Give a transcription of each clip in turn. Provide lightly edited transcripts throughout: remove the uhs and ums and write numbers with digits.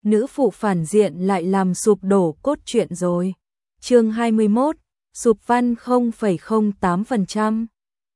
nữ phụ phản diện lại làm sụp đổ cốt truyện rồi. Chương 21, sụp văn 0,08%.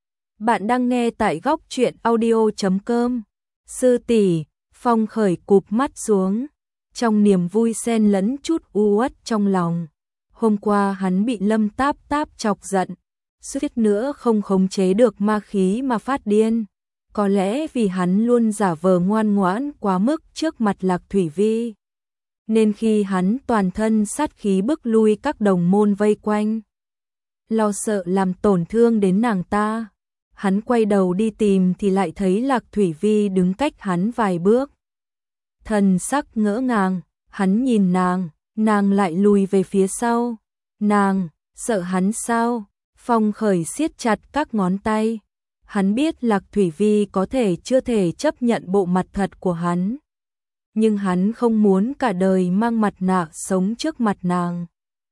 Bạn đang nghe tại góc truyện audio.com. Sư tỷ, Phong Khởi cụp mắt xuống, trong niềm vui xen lẫn chút u uất trong lòng. Hôm qua hắn bị Lâm Táp Táp chọc giận, suýt nữa không khống chế được ma khí mà phát điên. Có lẽ vì hắn luôn giả vờ ngoan ngoãn quá mức trước mặt Lạc Thủy Vi, nên khi hắn toàn thân sát khí bức lui các đồng môn vây quanh, lo sợ làm tổn thương đến nàng ta, hắn quay đầu đi tìm thì lại thấy Lạc Thủy Vi đứng cách hắn vài bước. Thần sắc ngỡ ngàng, hắn nhìn nàng lại lùi về phía sau. Nàng, sợ hắn sao? Phong Khởi siết chặt các ngón tay. Hắn biết Lạc Thủy Vi có thể chưa thể chấp nhận bộ mặt thật của hắn, nhưng hắn không muốn cả đời mang mặt nạ sống trước mặt nàng.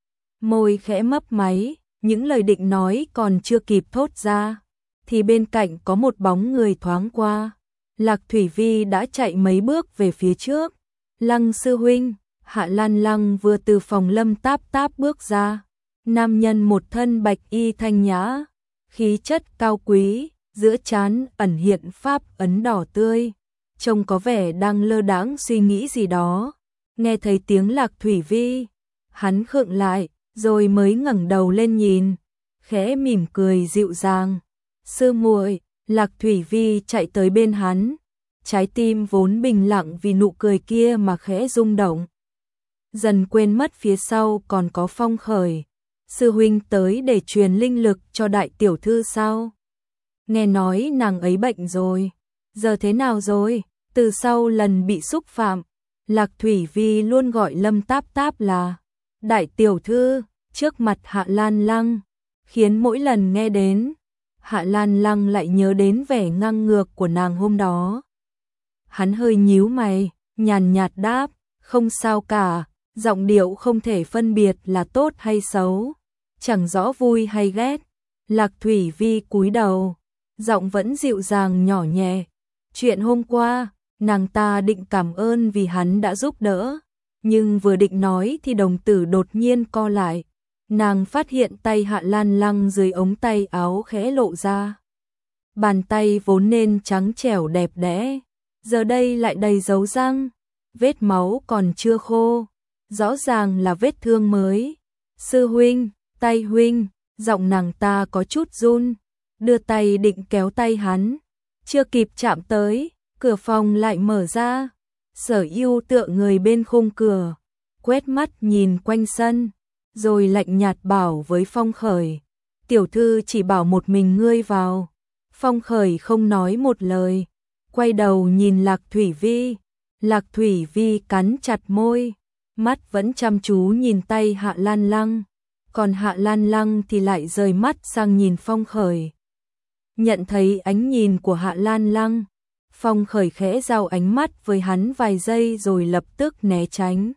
Môi khẽ mấp máy, những lời định nói còn chưa kịp thốt ra, thì bên cạnh có một bóng người thoáng qua. Lạc Thủy Vi đã chạy mấy bước về phía trước. Lăng sư huynh. Hạ Lan Lăng vừa từ phòng Lâm Táp Táp bước ra. Nam nhân một thân bạch y thanh nhã, khí chất cao quý, giữa trán ẩn hiện pháp ấn đỏ tươi, trông có vẻ đang lơ đãng suy nghĩ gì đó. Nghe thấy tiếng Lạc Thủy Vi, hắn khựng lại, rồi mới ngẩng đầu lên nhìn, khẽ mỉm cười dịu dàng. Sư muội. Lạc Thủy Vi chạy tới bên hắn, trái tim vốn bình lặng vì nụ cười kia mà khẽ rung động. Dần quên mất phía sau còn có Phong Khởi. Sư huynh tới để truyền linh lực cho đại tiểu thư sao? Nghe nói nàng ấy bệnh rồi. Giờ thế nào rồi? Từ sau lần bị xúc phạm, Lạc Thủy Vi luôn gọi Lâm Táp Táp là đại tiểu thư trước mặt Hạ Lan Lăng, khiến mỗi lần nghe đến, Hạ Lan Lăng lại nhớ đến vẻ ngang ngược của nàng hôm đó. Hắn hơi nhíu mày, nhàn nhạt đáp, không sao cả, giọng điệu không thể phân biệt là tốt hay xấu, chẳng rõ vui hay ghét. Lạc Thủy Vi cúi đầu, giọng vẫn dịu dàng nhỏ nhẹ. Chuyện hôm qua, nàng ta định cảm ơn vì hắn đã giúp đỡ, nhưng vừa định nói thì đồng tử đột nhiên co lại. Nàng phát hiện tay Hạ Lan Lăng dưới ống tay áo khẽ lộ ra. Bàn tay vốn nên trắng trẻo đẹp đẽ, giờ đây lại đầy dấu răng, vết máu còn chưa khô, rõ ràng là vết thương mới. Sư huynh, tay huynh. Giọng nàng ta có chút run, đưa tay định kéo tay hắn, chưa kịp chạm tới, cửa phòng lại mở ra. Sở Ưu tựa người bên khung cửa, quét mắt nhìn quanh sân, rồi lạnh nhạt bảo với Phong Khởi, tiểu thư chỉ bảo một mình ngươi vào. Phong Khởi không nói một lời, quay đầu nhìn Lạc Thủy Vi. Lạc Thủy Vi cắn chặt môi, mắt vẫn chăm chú nhìn tay Hạ Lan Lăng, còn Hạ Lan Lăng thì lại rời mắt sang nhìn Phong Khởi. Nhận thấy ánh nhìn của Hạ Lan Lăng, Phong Khởi khẽ giao ánh mắt với hắn vài giây rồi lập tức né tránh.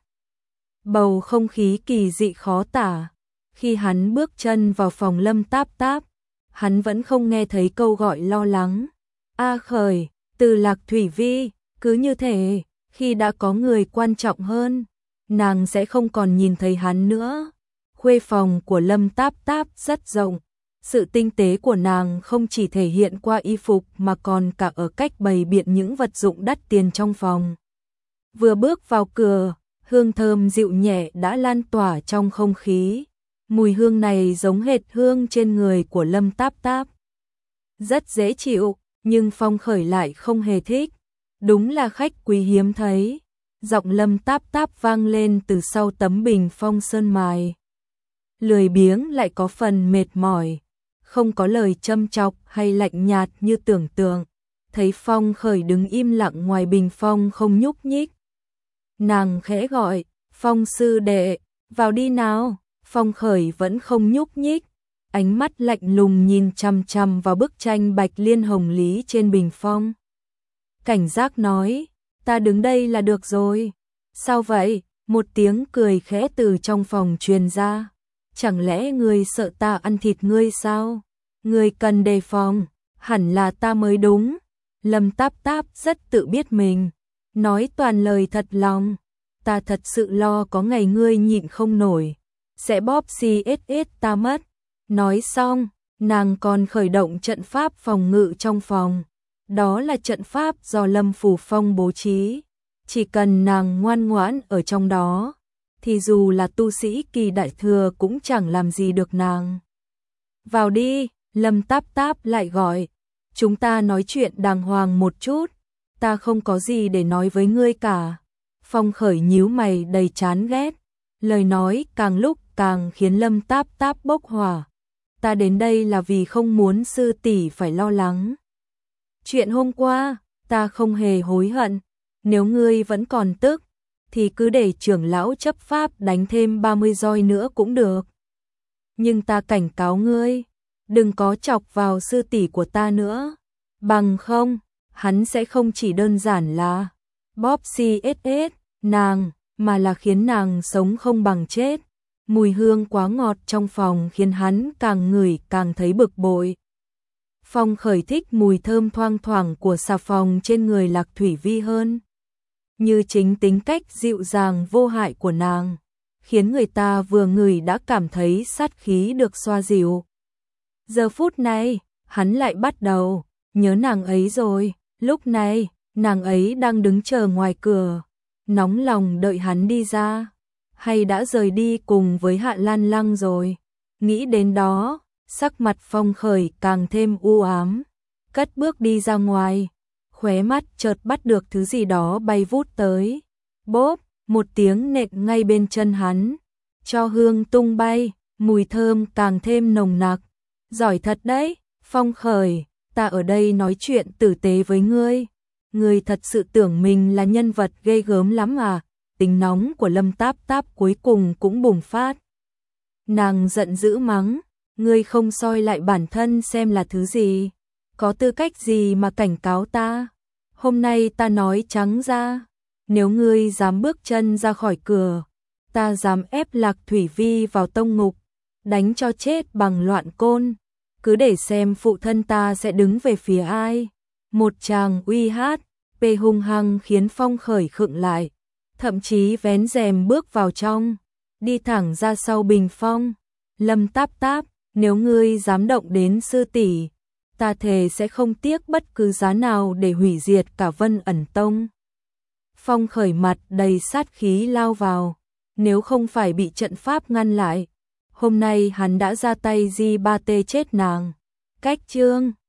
Bầu không khí kỳ dị khó tả. Khi hắn bước chân vào phòng Lâm Táp Táp, hắn vẫn không nghe thấy câu gọi lo lắng. A Khởi, từ Lạc Thủy Vi. Cứ như thể, khi đã có người quan trọng hơn, nàng sẽ không còn nhìn thấy hắn nữa. Khuê phòng của Lâm Táp Táp rất rộng. Sự tinh tế của nàng không chỉ thể hiện qua y phục mà còn cả ở cách bày biện những vật dụng đắt tiền trong phòng. Vừa bước vào cửa, hương thơm dịu nhẹ đã lan tỏa trong không khí. Mùi hương này giống hệt hương trên người của Lâm Táp Táp. Rất dễ chịu, nhưng Phong Khởi lại không hề thích. Đúng là khách quý hiếm thấy. Giọng Lâm Táp Táp vang lên từ sau tấm bình phong sơn mài. Lười biếng lại có phần mệt mỏi, không có lời châm chọc hay lạnh nhạt như tưởng tượng. Thấy Phong Khởi đứng im lặng ngoài bình phong không nhúc nhích, nàng khẽ gọi, Phong sư đệ, vào đi nào. Phong Khởi vẫn không nhúc nhích, ánh mắt lạnh lùng nhìn chằm chằm vào bức tranh bạch liên hồng lý trên bình phong. Cảnh giác nói, ta đứng đây là được rồi. Sao vậy? Một tiếng cười khẽ từ trong phòng truyền ra. Chẳng lẽ ngươi sợ ta ăn thịt ngươi sao? Ngươi cần đề phòng, hẳn là ta mới đúng. Lâm Táp Táp rất tự biết mình, nói toàn lời thật lòng. ta thật sự lo có ngày ngươi nhịn không nổi, sẽ bóp CSS ta mất. Nói xong, nàng còn khởi động trận pháp phòng ngự trong phòng. Đó là trận pháp do Lâm Phủ Phong bố trí. Chỉ cần nàng ngoan ngoãn ở trong đó, thì dù là tu sĩ kỳ đại thừa cũng chẳng làm gì được nàng. Vào đi, Lâm Táp Táp lại gọi. Chúng ta nói chuyện đàng hoàng một chút, ta không có gì để nói với ngươi cả. Phong Khởi nhíu mày đầy chán ghét, lời nói càng lúc càng khiến Lâm Táp Táp bốc hỏa. Ta đến đây là vì không muốn sư tỷ phải lo lắng. Chuyện hôm qua, ta không hề hối hận, nếu ngươi vẫn còn tức, thì cứ để trưởng lão chấp pháp đánh thêm 30 roi nữa cũng được. Nhưng ta cảnh cáo ngươi, đừng có chọc vào sư tỷ của ta nữa, bằng không, hắn sẽ không chỉ đơn giản là bóp CSS nàng, mà là khiến nàng sống không bằng chết. Mùi hương quá ngọt trong phòng khiến hắn càng ngửi càng thấy bực bội. Phong Khởi thích mùi thơm thoang thoảng của xà phòng trên người Lạc Thủy Vi hơn. Như chính tính cách dịu dàng vô hại của nàng, khiến người ta vừa ngửi đã cảm thấy sát khí được xoa dịu. Giờ phút này, hắn lại bắt đầu nhớ nàng ấy rồi. Lúc này, nàng ấy đang đứng chờ ngoài cửa, nóng lòng đợi hắn đi ra. Hay đã rời đi cùng với Hạ Lan Lăng rồi. Nghĩ đến đó, sắc mặt Phong Khởi càng thêm u ám. Cất bước đi ra ngoài, khóe mắt chợt bắt được thứ gì đó bay vút tới. Bốp, một tiếng nện ngay bên chân hắn. Cho hương tung bay, mùi thơm càng thêm nồng nặc. Giỏi thật đấy, Phong Khởi, ta ở đây nói chuyện tử tế với ngươi. Ngươi thật sự tưởng mình là nhân vật ghê gớm lắm à? Tính nóng của Lâm Táp Táp cuối cùng cũng bùng phát. Nàng giận dữ mắng, ngươi không soi lại bản thân xem là thứ gì, có tư cách gì mà cảnh cáo ta? Hôm nay ta nói trắng ra, nếu ngươi dám bước chân ra khỏi cửa, ta dám ép Lạc Thủy Vi vào tông ngục, đánh cho chết bằng loạn côn, cứ để xem phụ thân ta sẽ đứng về phía ai. Một tràng uy hát, pê hung hăng khiến Phong Khởi khựng lại, thậm chí vén rèm bước vào trong, đi thẳng ra sau bình phong. Lâm Táp Táp, nếu ngươi dám động đến sư tỷ, ta thề sẽ không tiếc bất cứ giá nào để hủy diệt cả Vân Ẩn Tông. Phong Khởi mặt đầy sát khí lao vào, nếu không phải bị trận pháp ngăn lại, hôm nay hắn đã ra tay Di Ba Tê chết nàng. Cách chương